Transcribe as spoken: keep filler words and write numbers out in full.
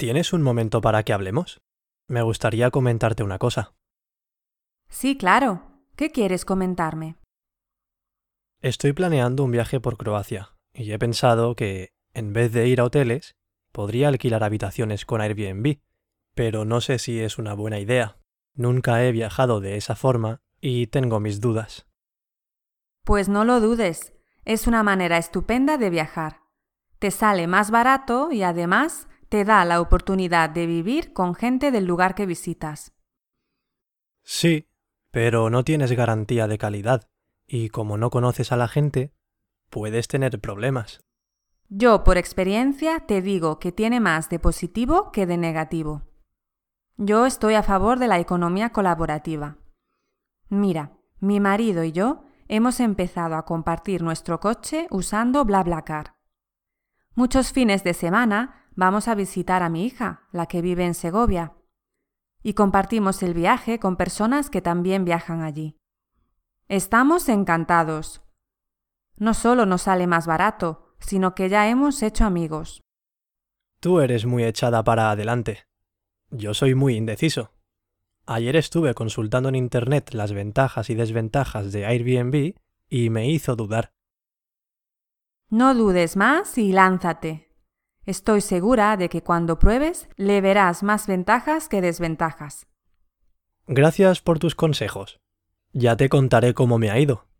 ¿Tienes un momento para que hablemos? Me gustaría comentarte una cosa. Sí, claro. ¿Qué quieres comentarme? Estoy planeando un viaje por Croacia y he pensado que, en vez de ir a hoteles, podría alquilar habitaciones con Airbnb, pero no sé si es una buena idea. Nunca he viajado de esa forma y tengo mis dudas. Pues no lo dudes. Es una manera estupenda de viajar. Te sale más barato y además te da la oportunidad de vivir con gente del lugar que visitas. Sí, pero no tienes garantía de calidad y como no conoces a la gente, puedes tener problemas. Yo, por experiencia, te digo que tiene más de positivo que de negativo. Yo estoy a favor de la economía colaborativa. Mira, mi marido y yo hemos empezado a compartir nuestro coche usando BlaBlaCar. Muchos fines de semana vamos a visitar a mi hija, la que vive en Segovia, y compartimos el viaje con personas que también viajan allí. Estamos encantados. No solo nos sale más barato, sino que ya hemos hecho amigos. Tú eres muy echada para adelante. Yo soy muy indeciso. Ayer estuve consultando en Internet las ventajas y desventajas de Airbnb y me hizo dudar. No dudes más y lánzate. Estoy segura de que cuando pruebes le verás más ventajas que desventajas. Gracias por tus consejos. Ya te contaré cómo me ha ido.